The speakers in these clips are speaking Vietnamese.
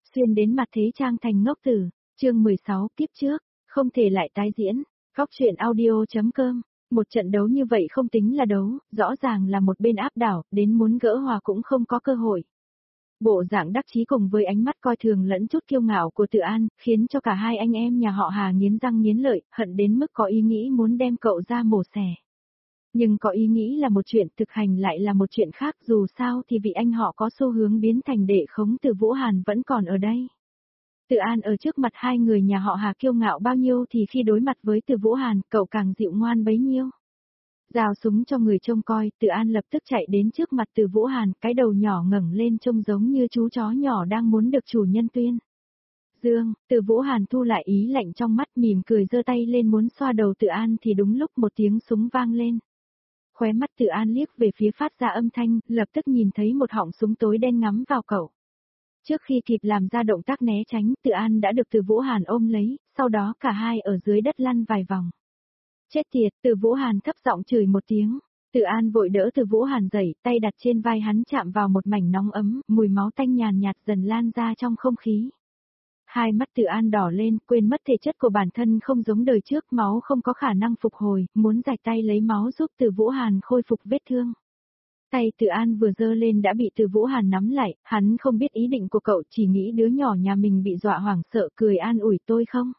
Xuyên đến mặt thế trang thành ngốc tử, chương 16 kiếp trước, không thể lại tái diễn, góc truyện audio.com. Một trận đấu như vậy không tính là đấu, rõ ràng là một bên áp đảo, đến muốn gỡ hòa cũng không có cơ hội. Bộ dạng đắc chí cùng với ánh mắt coi thường lẫn chút kiêu ngạo của Tự An, khiến cho cả hai anh em nhà họ Hà nghiến răng nghiến lợi, hận đến mức có ý nghĩ muốn đem cậu ra mổ xẻ. Nhưng có ý nghĩ là một chuyện, thực hành lại là một chuyện khác, dù sao thì vị anh họ có xu hướng biến thành đệ khống Từ Vũ Hàn vẫn còn ở đây. Tự An ở trước mặt hai người nhà họ Hà kiêu ngạo bao nhiêu thì khi đối mặt với Từ Vũ Hàn, cậu càng dịu ngoan bấy nhiêu. Giao súng cho người trông coi, Tự An lập tức chạy đến trước mặt Từ Vũ Hàn, cái đầu nhỏ ngẩng lên trông giống như chú chó nhỏ đang muốn được chủ nhân tuyên. Dương, Từ Vũ Hàn thu lại ý lạnh trong mắt, mỉm cười giơ tay lên muốn xoa đầu Tự An thì đúng lúc một tiếng súng vang lên. Khóe mắt Tự An liếc về phía phát ra âm thanh, lập tức nhìn thấy một họng súng tối đen ngắm vào cậu. Trước khi kịp làm ra động tác né tránh, Tự An đã được Từ Vũ Hàn ôm lấy, sau đó cả hai ở dưới đất lăn vài vòng. Chết tiệt, Từ Vũ Hàn thấp giọng chửi một tiếng. Tự An vội đỡ Từ Vũ Hàn dậy, tay đặt trên vai hắn chạm vào một mảnh nóng ấm, mùi máu tanh nhàn nhạt dần lan ra trong không khí. Hai mắt Tự An đỏ lên, quên mất thể chất của bản thân không giống đời trước, máu không có khả năng phục hồi, muốn rạch tay lấy máu giúp Từ Vũ Hàn khôi phục vết thương. Tay Tự An vừa giơ lên đã bị Từ Vũ Hàn nắm lại, hắn không biết ý định của cậu, chỉ nghĩ đứa nhỏ nhà mình bị dọa hoảng sợ, cười an ủi tôi không.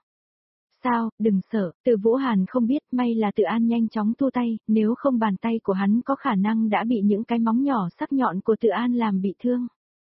Sao, đừng sợ, Từ Vũ Hàn không biết, may là Tự An nhanh chóng thu tay, nếu không bàn tay của hắn có khả năng đã bị những cái móng nhỏ sắc nhọn của Tự An làm bị thương.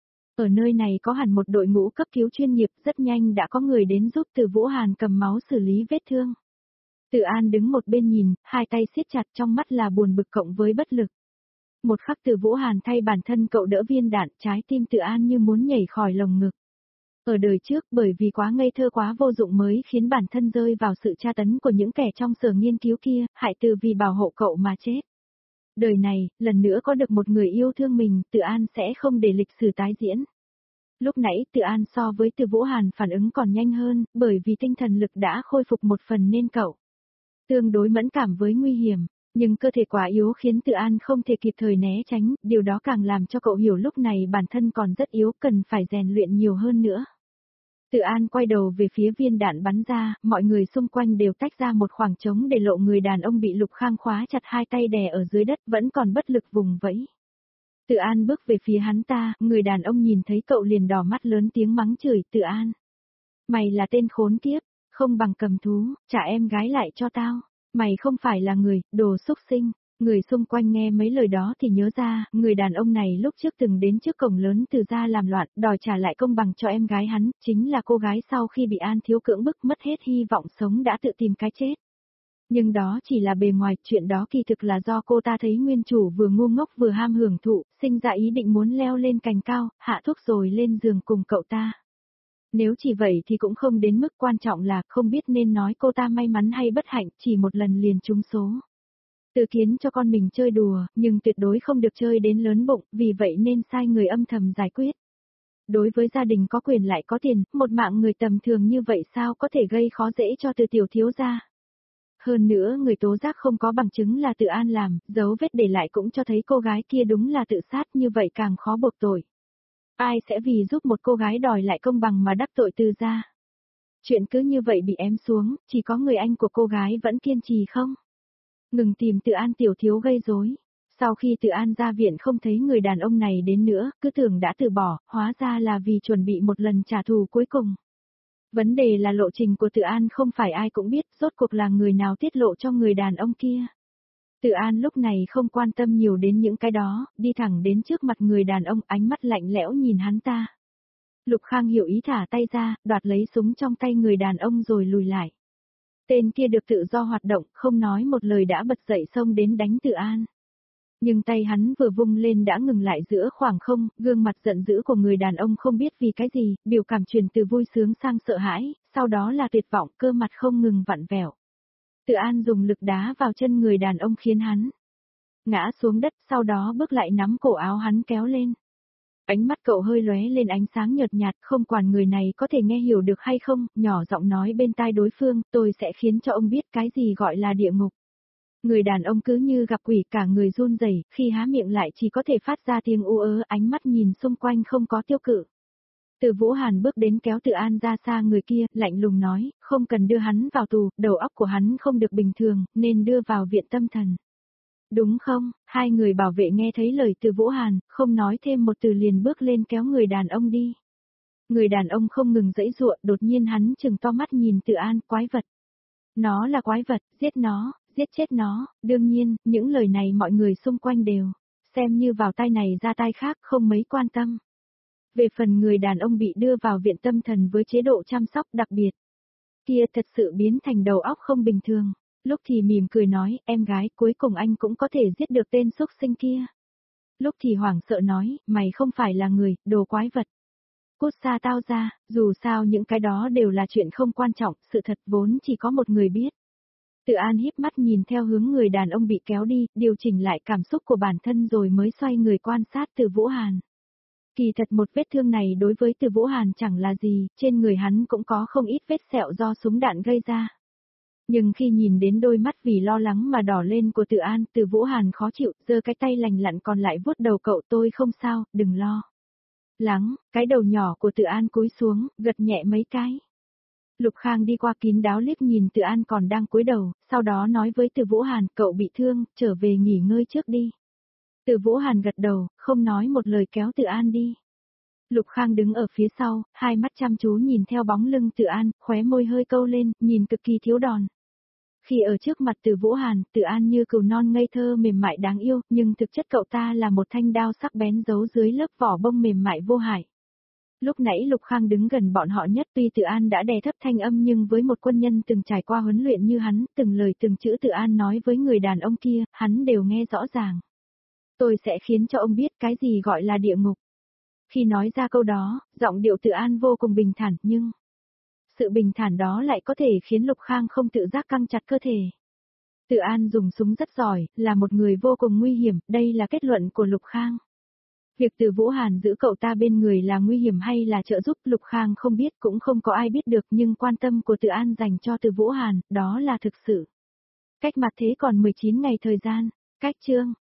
Ở nơi này có hẳn một đội ngũ cấp cứu chuyên nghiệp, rất nhanh đã có người đến giúp Từ Vũ Hàn cầm máu xử lý vết thương. Tự An đứng một bên nhìn, hai tay siết chặt, trong mắt là buồn bực cộng với bất lực. Một khắc Từ Vũ Hàn thay bản thân cậu đỡ viên đạn, trái tim Tự An như muốn nhảy khỏi lồng ngực. Ở đời trước, bởi vì quá ngây thơ quá vô dụng mới khiến bản thân rơi vào sự tra tấn của những kẻ trong sở nghiên cứu kia, hại Từ vì bảo hộ cậu mà chết. Đời này, lần nữa có được một người yêu thương mình, Tự An sẽ không để lịch sử tái diễn. Lúc nãy Tự An so với Từ Vũ Hàn phản ứng còn nhanh hơn, bởi vì tinh thần lực đã khôi phục một phần nên cậu tương đối mẫn cảm với nguy hiểm, nhưng cơ thể quá yếu khiến Tự An không thể kịp thời né tránh, điều đó càng làm cho cậu hiểu lúc này bản thân còn rất yếu, cần phải rèn luyện nhiều hơn nữa. Tự An quay đầu về phía viên đạn bắn ra, mọi người xung quanh đều tách ra một khoảng trống để lộ người đàn ông bị Lục Khang khóa chặt hai tay đè ở dưới đất vẫn còn bất lực vùng vẫy. Tự An bước về phía hắn ta, người đàn ông nhìn thấy cậu liền đỏ mắt lớn tiếng mắng chửi Tự An. Mày là tên khốn kiếp, không bằng cầm thú, trả em gái lại cho tao. Mày không phải là người, đồ xúc sinh. Người xung quanh nghe mấy lời đó thì nhớ ra, người đàn ông này lúc trước từng đến trước cổng lớn Từ gia làm loạn, đòi trả lại công bằng cho em gái hắn, chính là cô gái sau khi bị An Thiếu cưỡng bức mất hết hy vọng sống đã tự tìm cái chết. Nhưng đó chỉ là bề ngoài, chuyện đó kỳ thực là do cô ta thấy nguyên chủ vừa ngu ngốc vừa ham hưởng thụ, sinh ra ý định muốn leo lên cành cao, hạ thuốc rồi lên giường cùng cậu ta. Nếu chỉ vậy thì cũng không đến mức, quan trọng là không biết nên nói cô ta may mắn hay bất hạnh, chỉ một lần liền trúng số. Tự kiến cho con mình chơi đùa, nhưng tuyệt đối không được chơi đến lớn bụng, vì vậy nên sai người âm thầm giải quyết. Đối với gia đình có quyền lại có tiền, một mạng người tầm thường như vậy sao có thể gây khó dễ cho Từ tiểu thiếu gia. Hơn nữa người tố giác không có bằng chứng là Tự An làm, dấu vết để lại cũng cho thấy cô gái kia đúng là tự sát, như vậy càng khó buộc tội. Ai sẽ vì giúp một cô gái đòi lại công bằng mà đắc tội Từ gia? Chuyện cứ như vậy bị ém xuống, chỉ có người anh của cô gái vẫn kiên trì không? Ngừng tìm Tự An tiểu thiếu gây rối. Sau khi Tự An ra viện không thấy người đàn ông này đến nữa, cứ tưởng đã từ bỏ, hóa ra là vì chuẩn bị một lần trả thù cuối cùng. Vấn đề là lộ trình của Tự An không phải ai cũng biết, rốt cuộc là người nào tiết lộ cho người đàn ông kia. Tự An lúc này không quan tâm nhiều đến những cái đó, đi thẳng đến trước mặt người đàn ông, ánh mắt lạnh lẽo nhìn hắn ta. Lục Khang hiểu ý thả tay ra, đoạt lấy súng trong tay người đàn ông rồi lùi lại. Tên kia được tự do hoạt động, không nói một lời đã bật dậy xông đến đánh Tự An. Nhưng tay hắn vừa vung lên đã ngừng lại giữa khoảng không, gương mặt giận dữ của người đàn ông không biết vì cái gì, biểu cảm truyền từ vui sướng sang sợ hãi, sau đó là tuyệt vọng, cơ mặt không ngừng vặn vẹo. Tự An dùng lực đá vào chân người đàn ông khiến hắn ngã xuống đất, sau đó bước lại nắm cổ áo hắn kéo lên. Ánh mắt cậu hơi lóe lên ánh sáng nhợt nhạt, không quản người này có thể nghe hiểu được hay không, nhỏ giọng nói bên tai đối phương, tôi sẽ khiến cho ông biết cái gì gọi là địa ngục. Người đàn ông cứ như gặp quỷ, cả người run rẩy, khi há miệng lại chỉ có thể phát ra tiếng u ớ, ánh mắt nhìn xung quanh không có tiêu cự. Từ Vũ Hàn bước đến kéo Từ An ra xa người kia, lạnh lùng nói, không cần đưa hắn vào tù, đầu óc của hắn không được bình thường, nên đưa vào viện tâm thần. Đúng không? Hai người bảo vệ nghe thấy lời Từ Vũ Hàn, không nói thêm một từ liền bước lên kéo người đàn ông đi. Người đàn ông không ngừng giãy giụa, đột nhiên hắn trừng to mắt nhìn Từ An, quái vật. Nó là quái vật, giết nó, giết chết nó, đương nhiên, những lời này mọi người xung quanh đều, xem như vào tai này ra tai khác không mấy quan tâm. Về phần người đàn ông bị đưa vào viện tâm thần với chế độ chăm sóc đặc biệt, kia thật sự biến thành đầu óc không bình thường. Lúc thì mỉm cười nói, em gái, cuối cùng anh cũng có thể giết được tên xúc sinh kia. Lúc thì hoảng sợ nói, mày không phải là người, đồ quái vật. Cút xa tao ra, dù sao những cái đó đều là chuyện không quan trọng, sự thật vốn chỉ có một người biết. Từ An híp mắt nhìn theo hướng người đàn ông bị kéo đi, điều chỉnh lại cảm xúc của bản thân rồi mới xoay người quan sát Từ Vũ Hàn. Kỳ thật một vết thương này đối với Từ Vũ Hàn chẳng là gì, trên người hắn cũng có không ít vết sẹo do súng đạn gây ra. Nhưng khi nhìn đến đôi mắt vì lo lắng mà đỏ lên của Từ An, Từ Vũ Hàn khó chịu, giơ cái tay lành lặn còn lại vuốt đầu cậu, tôi không sao, đừng lo. Lắng, cái đầu nhỏ của Từ An cúi xuống, gật nhẹ mấy cái. Lục Khang đi qua kín đáo liếc nhìn Từ An còn đang cúi đầu, sau đó nói với Từ Vũ Hàn, cậu bị thương, trở về nghỉ ngơi trước đi. Từ Vũ Hàn gật đầu, không nói một lời kéo Từ An đi. Lục Khang đứng ở phía sau, hai mắt chăm chú nhìn theo bóng lưng Từ An, khóe môi hơi câu lên, nhìn cực kỳ thiếu đòn. Khi ở trước mặt Từ Vũ Hàn, Từ An như cừu non ngây thơ mềm mại đáng yêu, nhưng thực chất cậu ta là một thanh đao sắc bén giấu dưới lớp vỏ bông mềm mại vô hại. Lúc nãy Lục Khang đứng gần bọn họ nhất, tuy Từ An đã đè thấp thanh âm nhưng với một quân nhân từng trải qua huấn luyện như hắn, từng lời từng chữ Từ An nói với người đàn ông kia, hắn đều nghe rõ ràng. Tôi sẽ khiến cho ông biết cái gì gọi là địa ngục. Khi nói ra câu đó, giọng điệu Từ An vô cùng bình thản, nhưng sự bình thản đó lại có thể khiến Lục Khang không tự giác căng chặt cơ thể. Từ An dùng súng rất giỏi, là một người vô cùng nguy hiểm, đây là kết luận của Lục Khang. Việc Từ Vũ Hàn giữ cậu ta bên người là nguy hiểm hay là trợ giúp, Lục Khang không biết, cũng không có ai biết được, nhưng quan tâm của Từ An dành cho Từ Vũ Hàn, đó là thực sự. Cách mặt thế còn 19 ngày thời gian, cách chương.